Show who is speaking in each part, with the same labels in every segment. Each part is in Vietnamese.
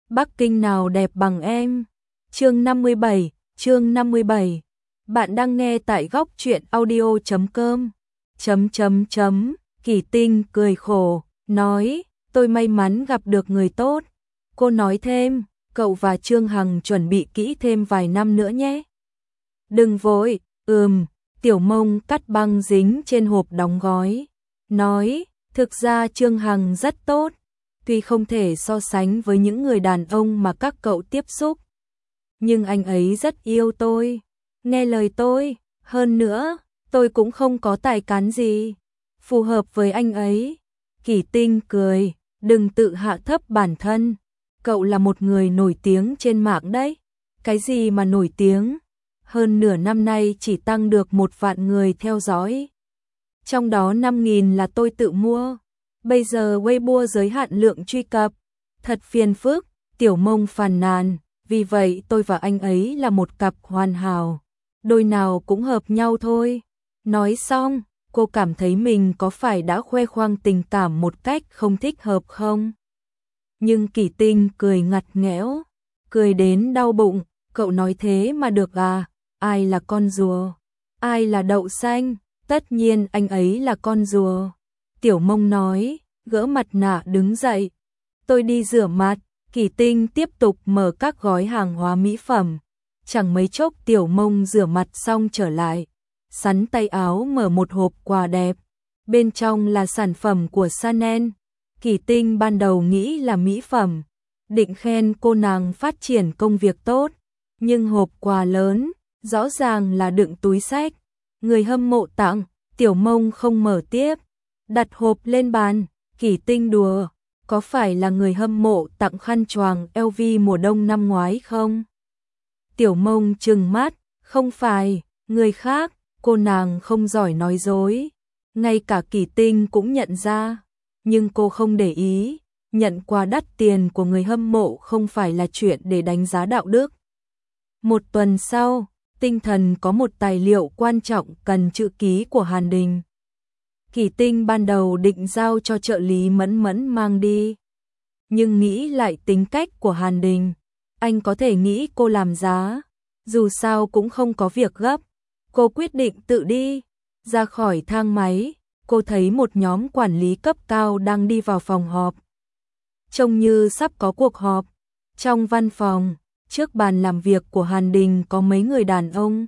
Speaker 1: Bắc Kinh nào đẹp bằng em. Chương 57. Bạn đang nghe tại góc truyện audio.com. Kỳ Tinh cười khổ, nói, tôi may mắn gặp được người tốt. Cô nói thêm, cậu và Trương Hằng chuẩn bị kỹ thêm vài năm nữa nhé. Đừng vội, Tiểu Mông cắt băng dính trên hộp đóng gói. Nói, thực ra Trương Hằng rất tốt, tuy không thể so sánh với những người đàn ông mà các cậu tiếp xúc. Nhưng anh ấy rất yêu tôi, nghe lời tôi, hơn nữa, tôi cũng không có tài cán gì, phù hợp với anh ấy. Kỳ Tinh cười, đừng tự hạ thấp bản thân, cậu là một người nổi tiếng trên mạng đấy. Cái gì mà nổi tiếng, hơn nửa năm nay chỉ tăng được 1 vạn người theo dõi. Trong đó 5.000 là tôi tự mua, bây giờ Weibo giới hạn lượng truy cập, thật phiền phức, Tiểu Mông phàn nàn, vì vậy tôi và anh ấy là một cặp hoàn hảo, đôi nào cũng hợp nhau thôi. Nói xong, cô cảm thấy mình có phải đã khoe khoang tình cảm một cách không thích hợp không? Nhưng Kỳ Tinh cười ngặt nghẽo, cười đến đau bụng, cậu nói thế mà được à, ai là con rùa, ai là đậu xanh, tất nhiên anh ấy là con rùa. Tiểu Mông nói, gỡ mặt nạ đứng dậy, tôi đi rửa mặt. Kỳ Tinh tiếp tục mở các gói hàng hóa mỹ phẩm. Chẳng mấy chốc Tiểu Mông rửa mặt xong trở lại, sắn tay áo mở một hộp quà đẹp. Bên trong là sản phẩm của Chanel. Kỳ Tinh ban đầu nghĩ là mỹ phẩm, định khen cô nàng phát triển công việc tốt. Nhưng hộp quà lớn, rõ ràng là đựng túi xách. Người hâm mộ tặng, Tiểu Mông không mở tiếp. Đặt hộp lên bàn, Kỳ Tinh đùa. Có phải là người hâm mộ tặng khăn choàng LV mùa đông năm ngoái không? Tiểu Mông trừng mắt, không phải, người khác, cô nàng không giỏi nói dối. Ngay cả Kỳ Tinh cũng nhận ra, nhưng cô không để ý, nhận quà đắt tiền của người hâm mộ không phải là chuyện để đánh giá đạo đức. Một tuần sau, Tinh Thần có một tài liệu quan trọng cần chữ ký của Hàn Đình. Kỳ Tinh ban đầu định giao cho trợ lý Mẫn Mẫn mang đi, nhưng nghĩ lại tính cách của Hàn Đình, anh có thể nghĩ cô làm giá, dù sao cũng không có việc gấp. Cô quyết định tự đi. Ra khỏi thang máy, cô thấy một nhóm quản lý cấp cao đang đi vào phòng họp. Trông như sắp có cuộc họp. Trong văn phòng, trước bàn làm việc của Hàn Đình có mấy người đàn ông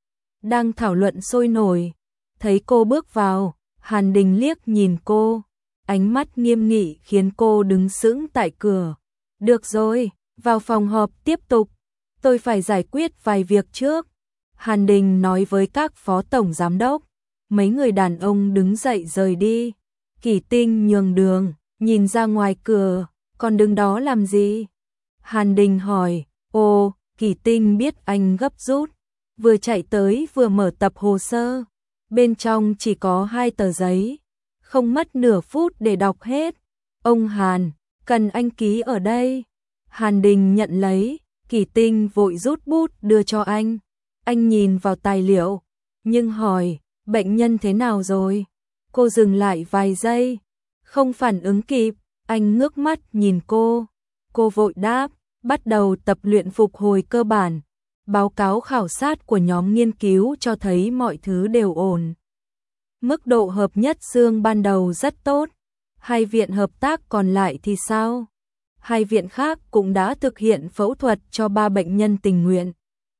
Speaker 1: đang thảo luận sôi nổi. Thấy cô bước vào, Hàn Đình liếc nhìn cô, ánh mắt nghiêm nghị khiến cô đứng sững tại cửa. Được rồi, vào phòng họp tiếp tục, tôi phải giải quyết vài việc trước. Hàn Đình nói với các phó tổng giám đốc. Mấy người đàn ông đứng dậy rời đi. Kỳ Tinh nhường đường, nhìn ra ngoài cửa, còn đứng đó làm gì? Hàn Đình hỏi. Ồ, Kỳ Tinh biết anh gấp rút, vừa chạy tới vừa mở tập hồ sơ. Bên trong chỉ có 2 tờ giấy, không mất nửa phút để đọc hết. Ông Hàn, cần anh ký ở đây. Hàn Đình nhận lấy, Kỳ Tinh vội rút bút đưa cho anh. Anh nhìn vào tài liệu, nhưng hỏi, bệnh nhân thế nào rồi? Cô dừng lại vài giây, không phản ứng kịp, anh ngước mắt nhìn cô. Cô vội đáp, bắt đầu tập luyện phục hồi cơ bản. Báo cáo khảo sát của nhóm nghiên cứu cho thấy mọi thứ đều ổn. Mức độ hợp nhất xương ban đầu rất tốt. 2 viện hợp tác còn lại thì sao? 2 viện khác cũng đã thực hiện phẫu thuật cho 3 bệnh nhân tình nguyện.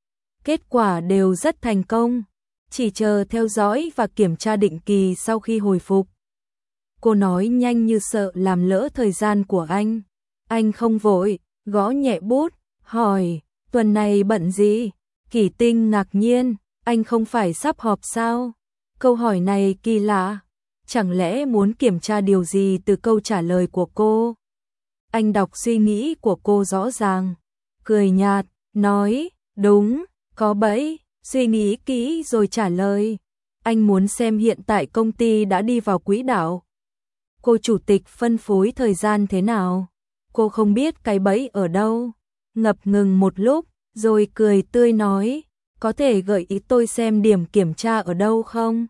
Speaker 1: Kết quả đều rất thành công, chỉ chờ theo dõi và kiểm tra định kỳ sau khi hồi phục. Cô nói nhanh như sợ làm lỡ thời gian của anh. Anh không vội, gõ nhẹ bút, hỏi, tuần này bận gì? Kỳ Tinh ngạc nhiên, anh không phải sắp họp sao? Câu hỏi này kỳ lạ, chẳng lẽ muốn kiểm tra điều gì từ câu trả lời của cô? Anh đọc suy nghĩ của cô rõ ràng, cười nhạt, nói, đúng, có bẫy, suy nghĩ kỹ rồi trả lời. Anh muốn xem hiện tại công ty đã đi vào quỹ đạo. Cô chủ tịch phân phối thời gian thế nào? Cô không biết cái bẫy ở đâu. Ngập ngừng một lúc, rồi cười tươi nói, có thể gợi ý tôi xem điểm kiểm tra ở đâu không?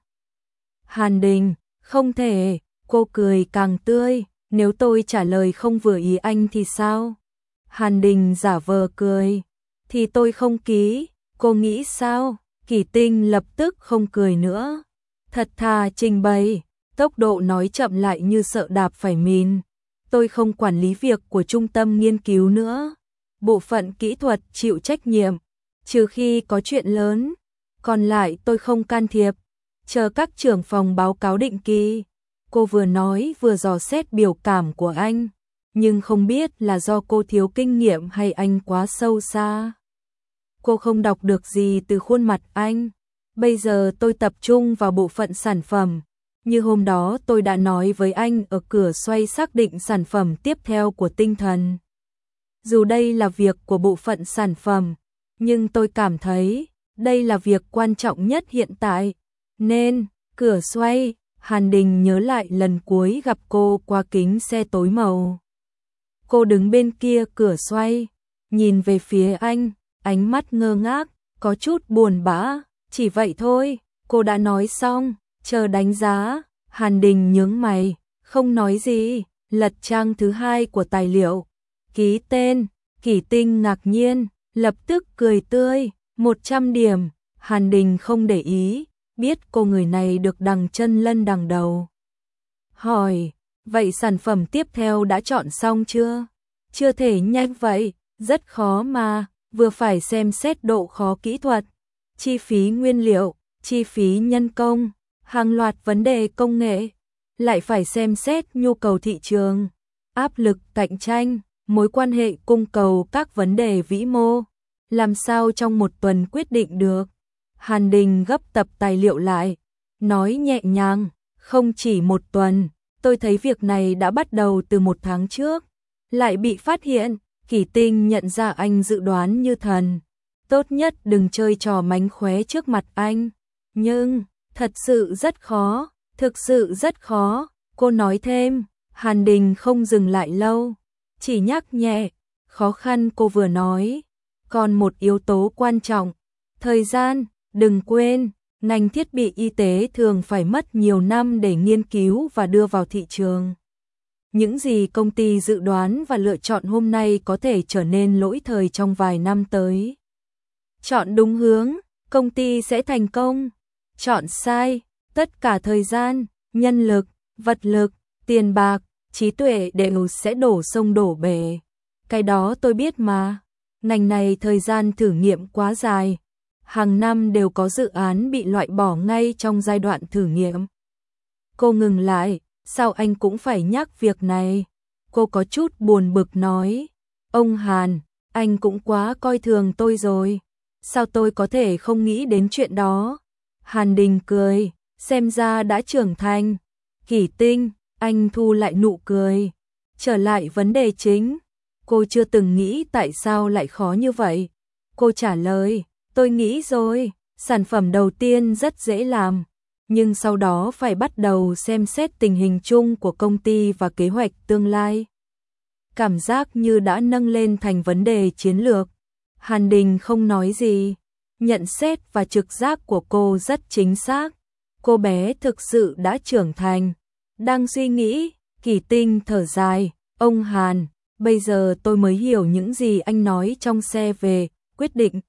Speaker 1: Hàn Đình, không thể. Cô cười càng tươi, nếu tôi trả lời không vừa ý anh thì sao? Hàn Đình giả vờ cười. Thì tôi không ký, cô nghĩ sao? Kỷ Tinh lập tức không cười nữa. Thật thà trình bày, tốc độ nói chậm lại như sợ đạp phải mìn. Tôi không quản lý việc của trung tâm nghiên cứu nữa. Bộ phận kỹ thuật chịu trách nhiệm, trừ khi có chuyện lớn. Còn lại tôi không can thiệp, chờ các trưởng phòng báo cáo định kỳ. Cô vừa nói vừa dò xét biểu cảm của anh, nhưng không biết là do cô thiếu kinh nghiệm hay anh quá sâu xa. Cô không đọc được gì từ khuôn mặt anh. Bây giờ tôi tập trung vào bộ phận sản phẩm. Như hôm đó tôi đã nói với anh ở cửa xoay xác định sản phẩm tiếp theo của tinh thần. Dù đây là việc của bộ phận sản phẩm, nhưng tôi cảm thấy đây là việc quan trọng nhất hiện tại. Nên, cửa xoay, Hàn Đình nhớ lại lần cuối gặp cô qua kính xe tối màu. Cô đứng bên kia cửa xoay, nhìn về phía anh, ánh mắt ngơ ngác, có chút buồn bã. Chỉ vậy thôi, cô đã nói xong, chờ đánh giá. Hàn Đình nhướng mày, không nói gì, lật trang thứ 2 của tài liệu. Ký tên, Kỷ Tinh ngạc nhiên, lập tức cười tươi, 100 điểm. Hàn Đình không để ý, biết cô người này được đằng chân lân đằng đầu. Hỏi, vậy sản phẩm tiếp theo đã chọn xong chưa? Chưa thể nhanh vậy, rất khó mà, vừa phải xem xét độ khó kỹ thuật, chi phí nguyên liệu, chi phí nhân công, hàng loạt vấn đề công nghệ, lại phải xem xét nhu cầu thị trường, áp lực cạnh tranh, mối quan hệ cung cầu các vấn đề vĩ mô. Làm sao trong một tuần quyết định được? Hàn Đình gấp tập tài liệu lại, nói nhẹ nhàng, không chỉ một tuần, tôi thấy việc này đã bắt đầu từ 1 tháng trước, lại bị phát hiện. Kỷ Tinh nhận ra anh dự đoán như thần, tốt nhất đừng chơi trò mánh khóe trước mặt anh. Nhưng, thật sự rất khó, thực sự rất khó, cô nói thêm. Hàn Đình không dừng lại lâu, chỉ nhắc nhẹ, khó khăn cô vừa nói. Còn một yếu tố quan trọng, thời gian, đừng quên, ngành thiết bị y tế thường phải mất nhiều năm để nghiên cứu và đưa vào thị trường. Những gì công ty dự đoán và lựa chọn hôm nay có thể trở nên lỗi thời trong vài năm tới. Chọn đúng hướng, công ty sẽ thành công. Chọn sai, tất cả thời gian, nhân lực, vật lực, tiền bạc, trí tuệ đều sẽ đổ sông đổ bể. Cái đó tôi biết mà. Ngành này thời gian thử nghiệm quá dài. Hàng năm đều có dự án bị loại bỏ ngay trong giai đoạn thử nghiệm. Cô ngừng lại, sao anh cũng phải nhắc việc này? Cô có chút buồn bực nói. Ông Hàn, anh cũng quá coi thường tôi rồi. Sao tôi có thể không nghĩ đến chuyện đó? Hàn Đình cười, xem ra đã trưởng thành. Kỷ Tinh, anh thu lại nụ cười. Trở lại vấn đề chính. Cô chưa từng nghĩ tại sao lại khó như vậy. Cô trả lời, tôi nghĩ rồi, sản phẩm đầu tiên rất dễ làm. Nhưng sau đó phải bắt đầu xem xét tình hình chung của công ty và kế hoạch tương lai. Cảm giác như đã nâng lên thành vấn đề chiến lược. Hàn Đình không nói gì. Nhận xét và trực giác của cô rất chính xác. Cô bé thực sự đã trưởng thành. Đang suy nghĩ, Kỷ Tinh thở dài. Ông Hàn, bây giờ tôi mới hiểu những gì anh nói trong xe về quyết định.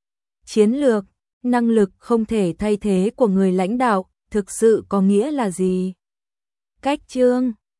Speaker 1: Chiến lược, năng lực không thể thay thế của người lãnh đạo, thực sự có nghĩa là gì? Cách chương